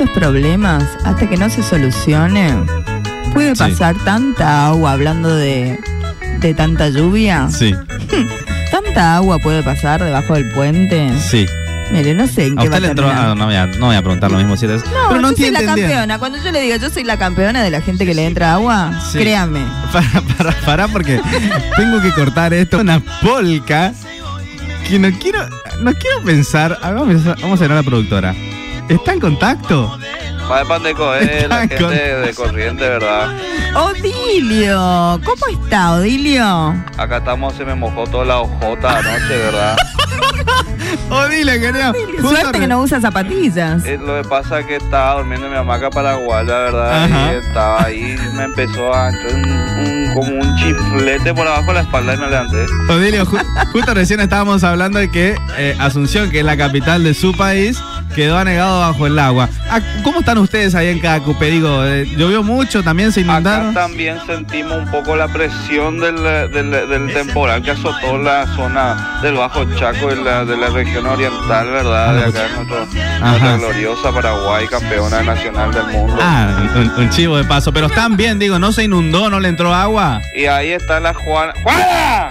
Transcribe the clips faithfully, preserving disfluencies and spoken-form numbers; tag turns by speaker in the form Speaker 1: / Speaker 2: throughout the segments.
Speaker 1: muchos problemas hasta que no se solucione. Puede pasar sí. tanta agua, hablando de, de tanta lluvia.
Speaker 2: Sí.
Speaker 1: ¿Tanta agua puede pasar debajo del puente?
Speaker 2: Sí.
Speaker 1: Mire, no sé en
Speaker 2: ¿A
Speaker 1: qué va a
Speaker 2: usted le entró?
Speaker 1: terminar.
Speaker 2: Ah, no, voy a, no voy a preguntar lo mismo si eres.
Speaker 1: No,
Speaker 2: pero no
Speaker 1: yo soy la
Speaker 2: entendiendo.
Speaker 1: campeona. Cuando yo le digo yo soy la campeona de la gente que le entra agua, sí. créanme.
Speaker 2: Para, para, para, porque tengo que cortar esto. Una polca que no quiero, no quiero pensar. A ver, vamos a, vamos a ver a la productora. ¿Está en contacto?
Speaker 3: Más de Pandeco, eh, la gente con... de Corriente, ¿verdad?
Speaker 1: Odilio, ¿cómo está, Odilio?
Speaker 3: Acá estamos, se me mojó toda la hojota anoche, ¿verdad?
Speaker 2: Odilio, querido.
Speaker 1: Suerte que no usa zapatillas.
Speaker 3: Eh, lo que pasa es que estaba durmiendo en mi hamaca paraguaya, ¿verdad?
Speaker 2: Ajá.
Speaker 3: Y estaba ahí, me empezó a entrar un, un, como un chiflete por abajo de la espalda y me levanté.
Speaker 2: Odilio, ju justo recién estábamos hablando de que eh, Asunción, que es la capital de su país, quedó anegado bajo el agua. ¿Cómo están ustedes ahí en Caacupé? Digo, eh, ¿llovió mucho? ¿También se inundaron?
Speaker 3: Acá también sentimos un poco la presión del, del, del temporal que azotó la zona del Bajo Chaco y la, de la región oriental, ¿verdad?
Speaker 2: Ah,
Speaker 3: de acá es nuestro, nuestra gloriosa Paraguay, campeona nacional del mundo.
Speaker 2: Ah, un, un chivo de paso. Pero están bien, digo, ¿no se inundó? ¿No le entró agua?
Speaker 3: Y ahí está la Juana... ¡Juana!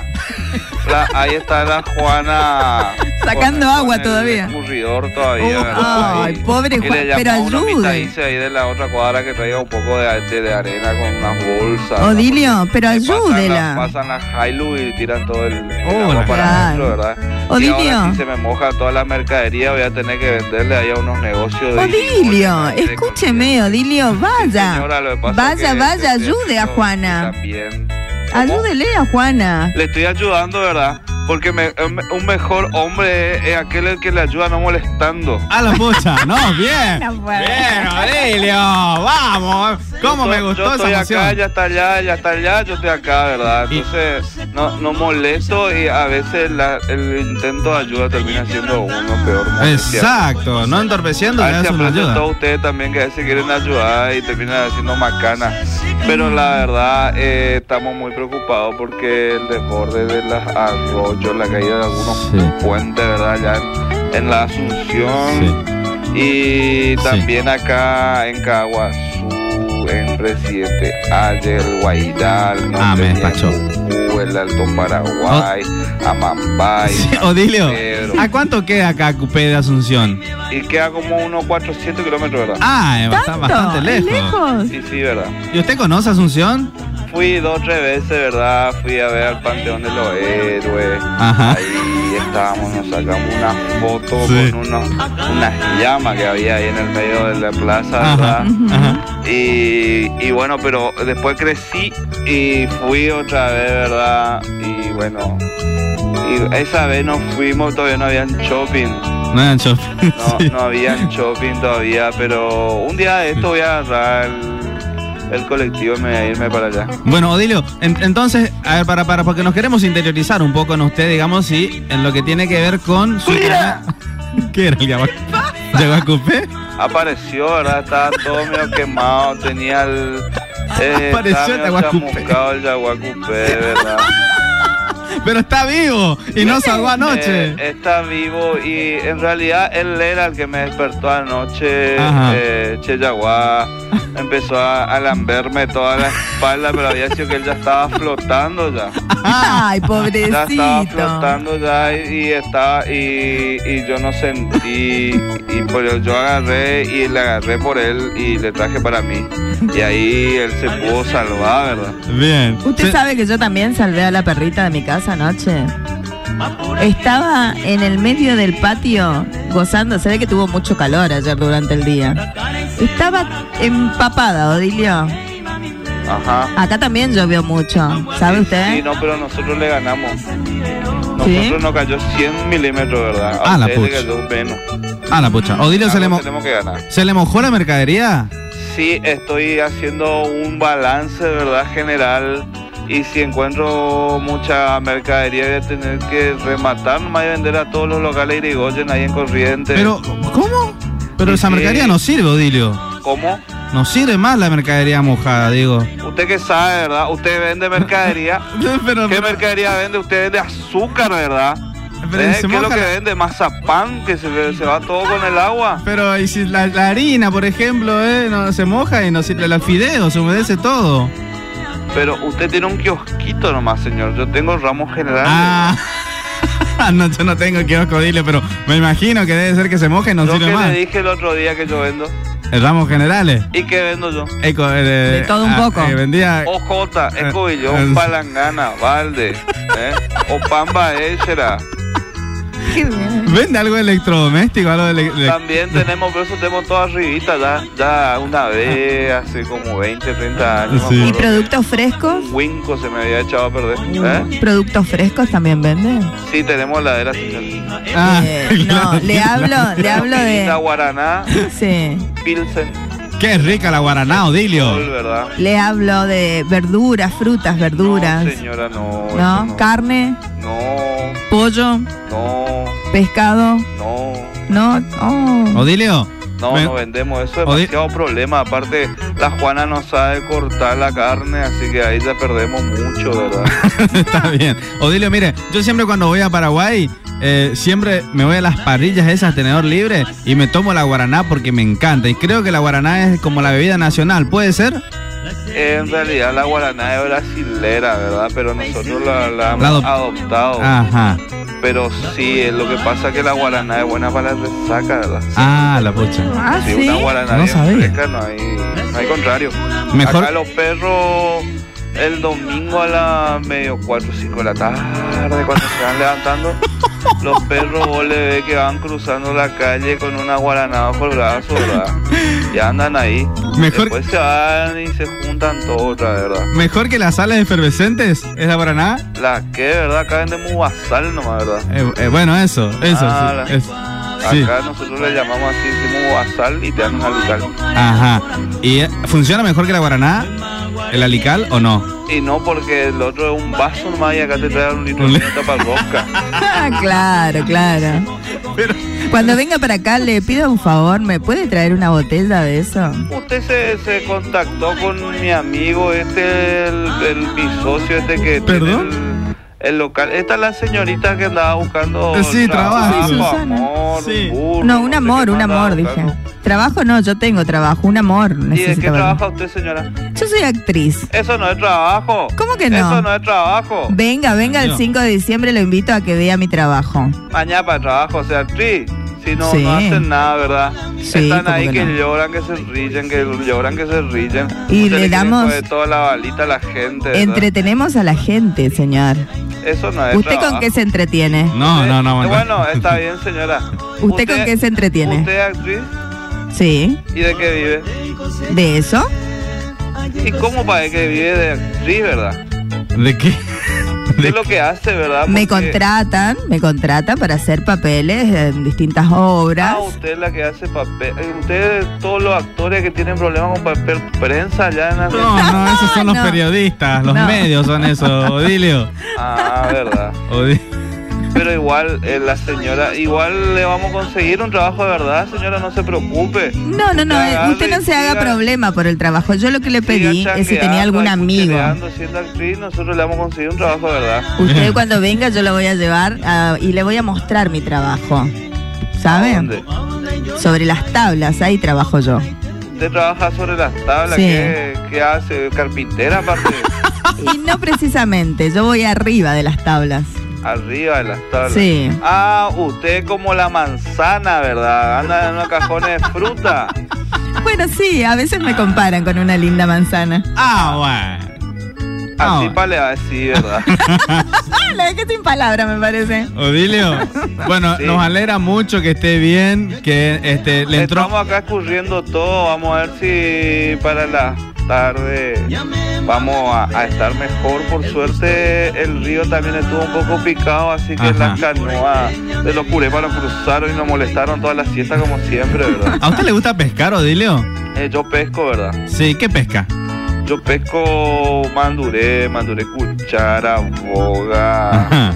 Speaker 3: La, ahí está la Juana
Speaker 1: sacando
Speaker 3: con,
Speaker 1: agua
Speaker 3: con
Speaker 1: todavía.
Speaker 3: Escurridor todavía.
Speaker 1: Oh, ay, pobre Juana, pero ayude.
Speaker 3: Ahí de la otra cuadra que traiga un poco de, de, de arena con unas bolsas.
Speaker 1: Odilio, pero ayúdela.
Speaker 3: Pasan las Hilux y tiran todo el, el
Speaker 2: oh,
Speaker 3: agua para adentro, ¿verdad?
Speaker 1: Odilio.
Speaker 3: Y ahora si se me moja toda la mercadería, voy a tener que venderle ahí a unos negocios.
Speaker 1: Odilio, de escúcheme, Odilio, vaya.
Speaker 3: Sí, señora, lo que pasa
Speaker 1: vaya,
Speaker 3: es que
Speaker 1: vaya,
Speaker 3: este,
Speaker 1: ayude a Juana.
Speaker 3: También.
Speaker 1: Ayúdele a Juana.
Speaker 3: Le estoy ayudando, ¿verdad? Porque me, un mejor hombre es aquel el que le ayuda no molestando.
Speaker 2: A la pucha, no, bien. Bien, Odilio, vamos. ¿Cómo
Speaker 3: yo,
Speaker 2: me gustó
Speaker 3: yo
Speaker 2: esa
Speaker 3: estoy
Speaker 2: emoción?
Speaker 3: acá, ya está allá, ya está allá, yo estoy acá, ¿verdad? Entonces, no, no molesto y a veces la, el intento de ayuda termina siendo uno peor.
Speaker 2: Exacto, no entorpeciendo, le das una ayuda.
Speaker 3: Todos ustedes también que a veces quieren ayudar y terminan haciendo macana. Pero la verdad, eh, estamos muy preocupados porque el desborde de las arroyos, la caída de algunos sí. puentes, ¿verdad? Ya en, en la Asunción sí. y también sí. acá en Caguazú, en Presidente Ayer, Guaidal, no
Speaker 2: ah, me despachó.
Speaker 3: El Alto Paraguay, oh. Amambay,
Speaker 2: sí, Odilio, ¿a cuánto queda Caacupé de Asunción?
Speaker 3: Y queda como unos cuatrocientos kilómetros, ¿verdad?
Speaker 2: Ah, está bastante lejos.
Speaker 1: lejos.
Speaker 3: Sí, sí, ¿verdad?
Speaker 2: ¿Y usted conoce Asunción?
Speaker 3: Fui dos o tres veces, ¿verdad? Fui a ver al Panteón de los Héroes.
Speaker 2: Ajá.
Speaker 3: Ahí estábamos, nos sacamos una foto
Speaker 2: sí.
Speaker 3: con unos, unas llamas que había ahí en el medio de la plaza, ¿verdad?
Speaker 2: Ajá. Ajá.
Speaker 3: Y, y bueno, pero después crecí y fui otra vez, ¿verdad? Y bueno, y esa vez nos fuimos, todavía no habían shopping.
Speaker 2: No habían shopping.
Speaker 3: No, sí. no habían shopping todavía, pero un día de esto voy a agarrar el, el colectivo y me voy a irme para allá.
Speaker 2: Bueno, Odilio, en, entonces, a ver, para, para, porque nos queremos interiorizar un poco en usted, digamos, y en lo que tiene que ver con su... ¿Qué era el Yaguacupé?
Speaker 3: Apareció, ¿verdad? Estaba todo medio quemado, tenía el... Eh,
Speaker 2: Apareció el Yaguacupé.
Speaker 3: el Yaguacupé, ¿verdad?
Speaker 2: Pero está vivo y no salvó anoche.
Speaker 3: Eh, está vivo y en realidad él era el que me despertó anoche. eh, Che Yaguá empezó a, a lamberme toda la espalda, pero había sido que él ya estaba flotando ya.
Speaker 1: Ay, pobrecito.
Speaker 3: Ya estaba flotando ya y, y estaba y, y yo no sentí y pues yo agarré y le agarré por él y le traje para mí y ahí él se pudo salvar, ¿verdad?
Speaker 2: Bien.
Speaker 1: Usted
Speaker 2: sí.
Speaker 1: sabe que yo también salvé a la perrita de mi casa anoche. Estaba en el medio del patio gozando, se ve que tuvo mucho calor ayer durante el día. Estaba empapada, Odilio.
Speaker 3: Ajá.
Speaker 1: Acá también llovió mucho, ¿sabe
Speaker 3: sí,
Speaker 1: usted?
Speaker 3: Sí, no, pero nosotros le ganamos. Nosotros
Speaker 1: ¿sí?
Speaker 3: nos cayó cien milímetros, ¿verdad?
Speaker 2: A ah, la pucha. Ah, la pucha. Odilio, se le, mo ¿se le mojó la mercadería?
Speaker 3: Sí, estoy haciendo un balance, ¿verdad? General. Y si encuentro mucha mercadería voy a tener que rematar, nomás y vender a todos los locales Irigoyen ahí en Corrientes.
Speaker 2: Pero, ¿cómo? Pero
Speaker 3: y
Speaker 2: esa
Speaker 3: sí.
Speaker 2: mercadería no sirve, Odilio.
Speaker 3: ¿Cómo?
Speaker 2: No sirve más la mercadería mojada, digo.
Speaker 3: Usted que sabe, ¿verdad? Usted vende mercadería.
Speaker 2: Pero,
Speaker 3: ¿Qué mercadería vende? Usted vende azúcar, ¿verdad?
Speaker 2: Pero
Speaker 3: ¿Eh?
Speaker 2: se
Speaker 3: ¿Qué es lo
Speaker 2: moja
Speaker 3: que
Speaker 2: la-
Speaker 3: vende? Mazapán, que se, se va todo con el agua.
Speaker 2: Pero y si la, la harina, por ejemplo, eh, no, se moja y no sirve el fideo, se humedece todo.
Speaker 3: Pero usted tiene un kiosquito nomás, señor. Yo tengo ramos generales.
Speaker 2: Ah, no, yo no tengo kiosco, dile, pero me imagino que debe ser que se moja y no
Speaker 3: Lo
Speaker 2: sirve
Speaker 3: que
Speaker 2: más.
Speaker 3: le dije el otro día que yo vendo.
Speaker 2: El ramos generales.
Speaker 3: ¿Y qué vendo yo?
Speaker 2: Eco, eh,
Speaker 1: De todo un poco.
Speaker 2: eh, vendía.
Speaker 3: O J,
Speaker 2: Eh,
Speaker 3: Escobillón,
Speaker 2: eh.
Speaker 3: Palangana, Valde, ¿eh? O Pamba Échera.
Speaker 1: Qué bien.
Speaker 2: ¿Vende algo electrodoméstico? Algo de, de-
Speaker 3: También tenemos, pero eso tenemos todo arribita ya, ya una vez, hace como veinte, treinta años.
Speaker 2: Sí.
Speaker 3: me
Speaker 1: ¿Y
Speaker 3: acuerdo.
Speaker 1: productos frescos?
Speaker 3: Un Winco se me había echado a perder. ¿Eh?
Speaker 1: ¿Productos frescos también venden?
Speaker 3: Sí, tenemos la de la señora.
Speaker 2: Ah,
Speaker 1: Eh,
Speaker 2: claro.
Speaker 1: no, le hablo, le hablo
Speaker 3: La
Speaker 1: de...
Speaker 3: Guaraná,
Speaker 1: Sí.
Speaker 3: Pilsen,
Speaker 2: Qué rica la guaraná, Odilio.
Speaker 3: Sol, ¿verdad?
Speaker 1: Le hablo de verduras, frutas, verduras.
Speaker 3: No, señora, no. eso
Speaker 1: ¿No?
Speaker 3: no.
Speaker 1: Carne,
Speaker 3: No,
Speaker 1: pollo,
Speaker 3: no,
Speaker 1: pescado.
Speaker 3: no.
Speaker 1: No, oh.
Speaker 2: Odilio.
Speaker 3: No,
Speaker 2: Me-
Speaker 3: no vendemos eso, es
Speaker 2: Odi-
Speaker 3: demasiado problema. Aparte, la Juana no sabe cortar la carne, así que ahí ya perdemos mucho, ¿verdad?
Speaker 2: Está bien. Odilio, mire, yo siempre cuando voy a Paraguay, eh, siempre me voy a las parrillas esas, tenedor libre, y me tomo la guaraná porque me encanta. Y creo que la guaraná es como la bebida nacional, ¿puede ser?
Speaker 3: En realidad la guaraná es brasilera, ¿verdad? Pero nosotros la, la
Speaker 2: La
Speaker 3: hemos
Speaker 2: adop-
Speaker 3: adoptado.
Speaker 2: Ajá.
Speaker 3: Pero sí, eh, lo que pasa es que la guaraná es buena para la resaca, ¿verdad?
Speaker 2: Ah, la pucha.
Speaker 1: Ah,
Speaker 3: Sí,
Speaker 1: sí.
Speaker 3: una guaraná
Speaker 2: No
Speaker 3: bien
Speaker 2: sabía.
Speaker 3: fresca, no hay, no hay contrario.
Speaker 2: Mejor-
Speaker 3: Acá los perros el domingo a las medio cuatro o cinco de la tarde, cuando se van levantando, los perros vos le ves que van cruzando la calle con una guaraná bajo el brazo, ¿verdad? Y andan ahí.
Speaker 2: Mejor-
Speaker 3: Después se van y se juntan todos otra vez, ¿verdad?
Speaker 2: Mejor que las sales efervescentes, ¿es la guaraná?
Speaker 3: La que, ¿verdad? Acá vendemos basal nomás, ¿verdad?
Speaker 2: Eh, eh, bueno, eso, eso.
Speaker 3: Ah,
Speaker 2: sí,
Speaker 3: la-
Speaker 2: es- sí.
Speaker 3: Acá nosotros le llamamos así, decimos basal y te dan un alical.
Speaker 2: Ajá. ¿Y eh, funciona mejor que la guaraná, el alical o no?
Speaker 3: Y no porque el otro es un vaso nomás y acá te traen un litro
Speaker 2: Un
Speaker 3: de
Speaker 2: li-
Speaker 3: tapa rosca.
Speaker 1: Ah, claro, claro.
Speaker 2: Pero,
Speaker 1: Cuando venga para acá, le pido un favor, ¿me puede traer una botella de eso?
Speaker 3: Usted se, se contactó con mi amigo, este, el, el mi socio, este que
Speaker 2: ¿Perdón?
Speaker 3: tiene el, el local. Esta es la señorita que andaba buscando
Speaker 2: Eh, sí, trabajo.
Speaker 1: Sí, Susana.
Speaker 3: amor,
Speaker 2: Sí.
Speaker 3: burro,
Speaker 1: No, un
Speaker 3: sé
Speaker 1: amor,
Speaker 3: qué
Speaker 1: un
Speaker 3: más andaba
Speaker 1: amor, dije.
Speaker 3: buscando.
Speaker 1: Trabajo no, yo tengo trabajo, un amor
Speaker 3: ¿Y de
Speaker 1: necesito.
Speaker 3: qué
Speaker 1: ver.
Speaker 3: trabaja usted, señora?
Speaker 1: Yo soy actriz.
Speaker 3: Eso no es trabajo.
Speaker 1: ¿Cómo que no?
Speaker 3: Eso no es trabajo.
Speaker 1: Venga, venga el
Speaker 2: No.
Speaker 1: cinco de diciembre, lo invito a que vea mi trabajo.
Speaker 3: Mañana para el trabajo, o sea, actriz. Si no,
Speaker 1: Sí.
Speaker 3: no hacen nada, ¿verdad?
Speaker 1: Sí,
Speaker 3: Están
Speaker 1: ¿cómo
Speaker 3: ahí
Speaker 1: que
Speaker 3: que,
Speaker 1: no?
Speaker 3: lloran, que se ríen, que lloran, que se ríen.
Speaker 1: Y
Speaker 3: Usted
Speaker 1: le
Speaker 3: quiere
Speaker 1: damos-
Speaker 3: coger toda la balita a la gente, ¿verdad?
Speaker 1: Entretenemos a la gente, señor.
Speaker 3: Eso no es
Speaker 1: ¿Usted
Speaker 3: trabajo.
Speaker 1: con qué se entretiene?
Speaker 2: no,
Speaker 3: Usted-
Speaker 2: no, no. bueno.
Speaker 3: Bueno, está bien, señora.
Speaker 1: ¿Usted con qué se entretiene?
Speaker 3: ¿Usted es actriz?
Speaker 1: Sí,
Speaker 3: ¿Y de qué vive?
Speaker 1: ¿de eso?
Speaker 3: ¿Y cómo para que vive de actriz, verdad?
Speaker 2: ¿De qué?
Speaker 3: ¿Qué es lo que hace, verdad?
Speaker 1: Me
Speaker 3: Porque-
Speaker 1: contratan, me contratan para hacer papeles en distintas obras.
Speaker 3: Ah, usted es la que hace papel. eh, Usted, todos los actores que tienen problemas con papel prensa ya en la...
Speaker 2: No, no, esos son los
Speaker 1: No.
Speaker 2: periodistas, los
Speaker 1: No.
Speaker 2: medios son eso, Odilio.
Speaker 3: Ah, verdad.
Speaker 2: Odi-
Speaker 3: Pero igual, eh, la señora, igual le vamos a conseguir un trabajo de verdad, señora, no se preocupe.
Speaker 1: No, no, no, eh,
Speaker 3: Agarre
Speaker 1: usted no
Speaker 3: y
Speaker 1: se haga
Speaker 3: siga-
Speaker 1: problema por el trabajo. Yo lo que le pedí
Speaker 3: Siga
Speaker 1: es si tenía
Speaker 3: changueando
Speaker 1: algún
Speaker 3: y
Speaker 1: amigo.
Speaker 3: cuchileando, siendo actriz, nosotros le vamos a conseguir un trabajo de verdad.
Speaker 1: Usted cuando venga yo lo voy a llevar a- y le voy a mostrar mi trabajo.
Speaker 3: ¿A
Speaker 1: ¿Sabe?
Speaker 3: dónde?
Speaker 1: Sobre las tablas, ahí trabajo yo.
Speaker 3: Usted trabaja sobre las tablas,
Speaker 1: Sí.
Speaker 3: ¿qué, qué hace? ¿Carpintera aparte?
Speaker 1: Y no precisamente, yo voy arriba de las tablas.
Speaker 3: Arriba de las tablas.
Speaker 1: Sí.
Speaker 3: Ah, usted como la manzana, ¿verdad? Anda en unos cajones de fruta.
Speaker 1: Bueno, sí, a veces me comparan con una linda manzana.
Speaker 2: Ah, bueno.
Speaker 3: Así
Speaker 2: Ah,
Speaker 3: para le va a decir, ¿verdad?
Speaker 1: Ah, la dejé sin palabra, me parece.
Speaker 2: Odilio, bueno,
Speaker 3: Sí.
Speaker 2: nos alegra mucho que esté bien, que este le entró.
Speaker 3: Estamos acá escurriendo todo. Vamos a ver si para la tarde vamos a, a estar mejor. Por suerte el río también estuvo un poco picado, así que
Speaker 2: Ajá.
Speaker 3: las canoas de los curepas nos cruzaron y nos molestaron toda la siesta como siempre, ¿verdad?
Speaker 2: ¿A usted le gusta pescar, Odilio?
Speaker 3: Eh, yo pesco, ¿verdad?
Speaker 2: Sí, ¿qué pesca?
Speaker 3: Yo pesco manduré, manduré cuchara, boga
Speaker 2: Ajá.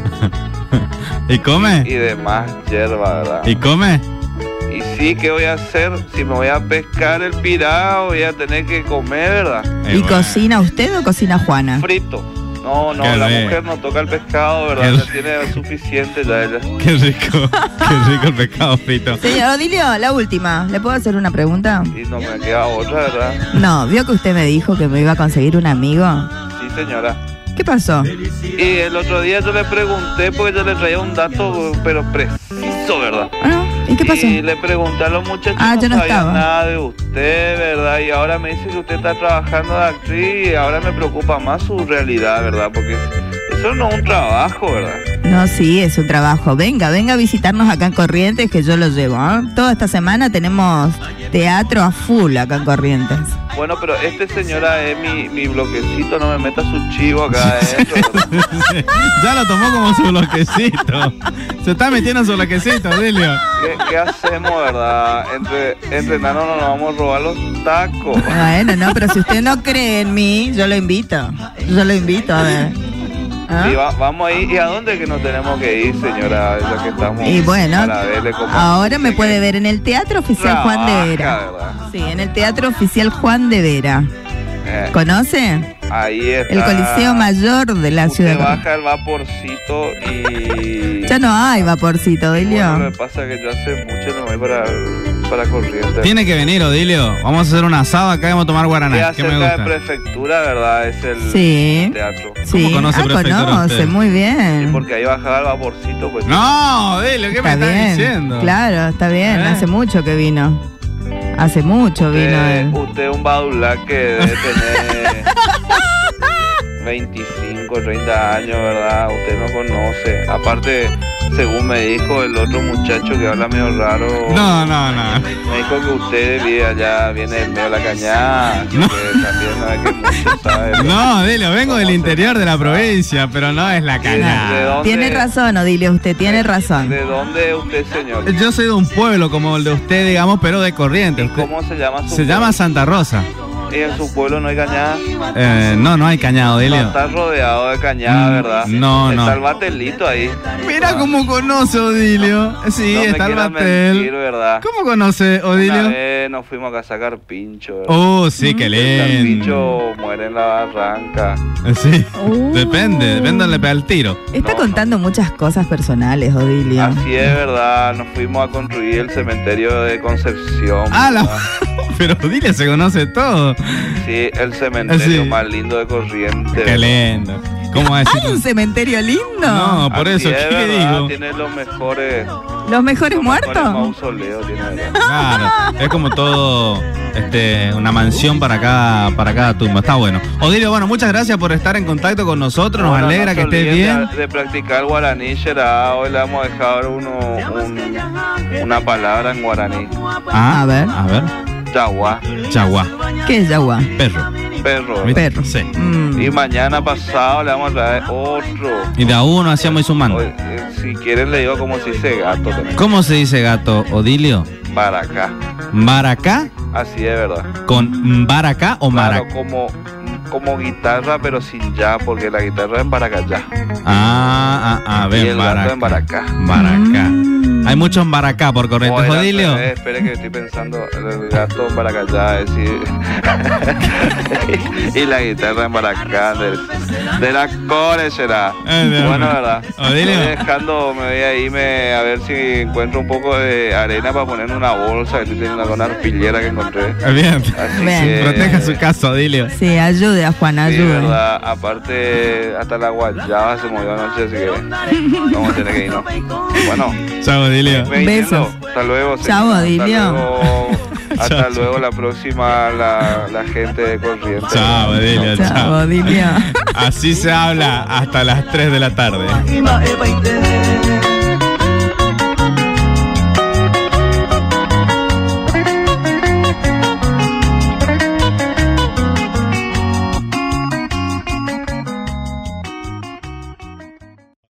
Speaker 2: ¿Y
Speaker 3: y
Speaker 2: come?
Speaker 3: demás hierba, ¿verdad?
Speaker 2: ¿Y come?
Speaker 3: Y sí, ¿qué voy a hacer? Si me voy a pescar el pirao, voy a tener que comer, ¿verdad?
Speaker 2: Eh,
Speaker 1: ¿Y
Speaker 2: bueno.
Speaker 1: cocina usted o cocina Juana?
Speaker 3: Frito. No, no,
Speaker 2: Qué
Speaker 3: la
Speaker 2: rico.
Speaker 3: mujer no toca el pescado, ¿verdad?
Speaker 2: Qué
Speaker 3: Ya tiene suficiente ya ella.
Speaker 2: Qué rico, qué rico el pescado frito.
Speaker 1: Señor Odilio, la última. ¿Le puedo hacer una pregunta?
Speaker 3: Y no me queda otra, ¿verdad?
Speaker 1: No, vio que usted me dijo que me iba a conseguir un amigo.
Speaker 3: Sí, señora.
Speaker 1: ¿Qué pasó?
Speaker 3: Y el otro día yo le pregunté, porque yo le traía un dato, pero preciso, ¿verdad?
Speaker 1: Ah, ¿no? ¿Y qué pasó?
Speaker 3: Y le pregunté a los muchachos,
Speaker 1: Ah,
Speaker 3: no
Speaker 1: yo no
Speaker 3: sabían
Speaker 1: estaba.
Speaker 3: nada de usted, ¿verdad? Y ahora me dice que usted está trabajando de actriz y ahora me preocupa más su realidad, ¿verdad? Porque eso no es un trabajo, ¿verdad?
Speaker 1: No, sí, es un trabajo. Venga, venga a visitarnos acá en Corrientes, que yo lo llevo. ¿eh? Toda esta semana tenemos teatro a full acá en Corrientes.
Speaker 3: Bueno, pero este señora es mi, mi bloquecito, no me meta su chivo acá adentro, ¿verdad?
Speaker 2: Ya lo tomó como su bloquecito. Se está metiendo en su bloquecito, Odilio.
Speaker 3: ¿Qué, qué hacemos, verdad? Entre, entre enanos nos vamos a robar los tacos.
Speaker 1: Bueno, no, pero si usted no cree en mí, yo lo invito. Yo lo invito, a ver. ¿Ah?
Speaker 3: Sí, va- vamos ahí. ¿Y a dónde que nos tenemos que ir, señora? Ya que estamos
Speaker 1: Y bueno,
Speaker 3: para verle cómo-
Speaker 1: ahora me
Speaker 3: que
Speaker 1: puede ver en el Teatro Oficial Juan de
Speaker 3: trabaja,
Speaker 1: Vera.
Speaker 3: ¿verdad?
Speaker 1: Sí, en el Teatro Oficial Juan de Vera.
Speaker 3: Eh,
Speaker 1: ¿Conoce?
Speaker 3: ahí está.
Speaker 1: El Coliseo Mayor de la
Speaker 3: Usted
Speaker 1: ciudad.
Speaker 3: baja el vaporcito y...
Speaker 1: Ya no hay vaporcito,
Speaker 3: Bueno,
Speaker 1: Odilio.
Speaker 3: lo que pasa es que yo hace mucho no voy para, para Corrientes.
Speaker 2: Tiene que venir, Odilio. Vamos a hacer un asado acá y vamos a tomar
Speaker 3: Que
Speaker 2: guaraná. Que me
Speaker 3: acerca de
Speaker 2: gusta.
Speaker 3: prefectura, ¿verdad? Es el
Speaker 1: Sí.
Speaker 3: teatro.
Speaker 1: Sí.
Speaker 2: ¿Cómo conoce
Speaker 1: ah,
Speaker 2: prefectura
Speaker 1: conoce,
Speaker 2: usted?
Speaker 1: muy bien.
Speaker 3: Porque ahí bajaba el vaporcito, pues.
Speaker 2: No, Odilio, ¿qué me
Speaker 1: Está
Speaker 2: estás
Speaker 1: bien.
Speaker 2: diciendo?
Speaker 1: Claro, está bien.
Speaker 2: ¿Eh?
Speaker 1: Hace mucho que vino. Hace mucho vino
Speaker 3: Usted,
Speaker 1: él.
Speaker 3: usted es un badulac que debe tener veinticinco, treinta años, ¿verdad? Usted no conoce. Aparte, según me dijo el otro muchacho que habla medio raro,
Speaker 2: No, no, no.
Speaker 3: me dijo que usted vive allá, viene en medio de la cañada,
Speaker 2: No.
Speaker 3: que también no es que mucho sabe.
Speaker 2: No, Odilio, vengo del interior de la provincia, pero no es la
Speaker 3: ¿De
Speaker 2: cañada.
Speaker 3: dónde-
Speaker 1: Tiene razón, Odilio, usted tiene razón.
Speaker 3: ¿De dónde es usted, señor?
Speaker 2: Yo soy de un pueblo como el de usted, digamos, pero de Corrientes.
Speaker 3: ¿Cómo se llama su
Speaker 2: Se
Speaker 3: pueblo?
Speaker 2: llama Santa Rosa.
Speaker 3: ¿Y en su pueblo no hay cañada?
Speaker 2: Eh, no, no hay cañada,
Speaker 3: No
Speaker 2: Odilio.
Speaker 3: está rodeado de cañada,
Speaker 2: Mm,
Speaker 3: ¿verdad?
Speaker 2: no, no.
Speaker 3: Está el batelito ahí.
Speaker 2: Mira cómo conoce, Odilio. Sí,
Speaker 3: No me
Speaker 2: está el
Speaker 3: quieras
Speaker 2: batel.
Speaker 3: mentir, ¿verdad?
Speaker 2: ¿Cómo conoce,
Speaker 3: Una
Speaker 2: Odilio?
Speaker 3: vez nos fuimos a sacar pincho, ¿verdad?
Speaker 2: Oh, sí, qué
Speaker 3: El
Speaker 2: lindo.
Speaker 3: pincho muere en la barranca.
Speaker 2: Sí,
Speaker 1: Uh.
Speaker 2: depende, depende donde le pega el tiro.
Speaker 1: Está
Speaker 3: No,
Speaker 1: contando muchas cosas personales, Odilio.
Speaker 3: Así es, ¿verdad? Nos fuimos a construir el cementerio de Concepción.
Speaker 2: Ah, la...
Speaker 3: ¿verdad?
Speaker 2: Pero Odilio se conoce todo.
Speaker 3: Sí, el cementerio
Speaker 2: Sí.
Speaker 3: más lindo de Corrientes.
Speaker 2: Qué lindo. ¿Cómo va a decir?
Speaker 1: ¿Hay un cementerio lindo?
Speaker 2: No, por
Speaker 3: Así
Speaker 2: eso,
Speaker 3: es,
Speaker 2: ¿qué le
Speaker 3: ¿verdad?
Speaker 2: digo?
Speaker 3: Tiene los mejores,
Speaker 1: ¿Los mejores
Speaker 3: los
Speaker 1: muertos?
Speaker 3: mejores mausoleos, tiene, ¿verdad?
Speaker 2: Claro, es como todo, este, una mansión para cada, para cada tumba. Está bueno. Odilio, bueno, muchas gracias por estar en contacto con nosotros. Nos
Speaker 3: Bueno,
Speaker 2: alegra
Speaker 3: no
Speaker 2: que
Speaker 3: se
Speaker 2: estés
Speaker 3: olviden
Speaker 2: bien.
Speaker 3: De, de practicar el guaraní, será. Hoy le vamos a dejar uno, un- una palabra en guaraní.
Speaker 2: Ah,
Speaker 1: A ver.
Speaker 2: A ver.
Speaker 3: Yaguá,
Speaker 2: Chagua.
Speaker 1: ¿Qué es Yagua?
Speaker 2: Perro.
Speaker 3: perro.
Speaker 2: ¿Viste?
Speaker 1: Perro.
Speaker 2: Sí.
Speaker 1: Mm.
Speaker 3: Y mañana pasado le vamos a traer otro.
Speaker 2: Y de a uno hacíamos y sumando.
Speaker 3: Hoy, eh, si quieren le digo como si se gato también.
Speaker 2: ¿Cómo se dice gato, Odilio?
Speaker 3: Para acá.
Speaker 2: ¿Maracá?
Speaker 3: Así es, ¿verdad?
Speaker 2: ¿Con baracá o
Speaker 3: Claro,
Speaker 2: maracá?
Speaker 3: como, como guitarra, pero sin ya, porque la guitarra es en Baracayá.
Speaker 2: Ah, ah, a
Speaker 3: Y
Speaker 2: ver,
Speaker 3: el gato en
Speaker 2: baracá.
Speaker 3: Baracá.
Speaker 2: Baracá.
Speaker 1: Mm.
Speaker 2: Hay muchos en Baracá por Corrientes,
Speaker 3: O era al
Speaker 2: Odilio.
Speaker 3: revés, espere que estoy pensando, el gato en Baracayá, es decir, y la guitarra en Baracá, de, de la core será.
Speaker 2: Eh, de-
Speaker 3: Bueno, ¿verdad?
Speaker 2: Odilio.
Speaker 3: Estoy dejando, me voy a irme a ver si encuentro un poco de arena para poner en una bolsa, que estoy teniendo con una arpillera que encontré.
Speaker 2: Bien.
Speaker 3: Así
Speaker 1: Bien.
Speaker 3: que,
Speaker 2: Proteja su casa, Odilio.
Speaker 1: Sí, ayude a Juan,
Speaker 3: sí,
Speaker 1: ayude.
Speaker 3: verdad, aparte hasta la guayaba se movió anoche, así que vamos a tener que irnos. Bueno,
Speaker 2: Chao, Odilio.
Speaker 3: me yendo.
Speaker 1: Besos.
Speaker 3: Hasta luego.
Speaker 1: Chao,
Speaker 3: señor.
Speaker 1: Odilio.
Speaker 3: Hasta luego, hasta
Speaker 2: Chao,
Speaker 3: luego la próxima, la, la gente de Corrientes.
Speaker 2: Chao, Odilio.
Speaker 1: Chao,
Speaker 2: Chao.
Speaker 1: Odilio.
Speaker 2: Así se habla hasta las tres de la tarde.
Speaker 4: Ima eba ite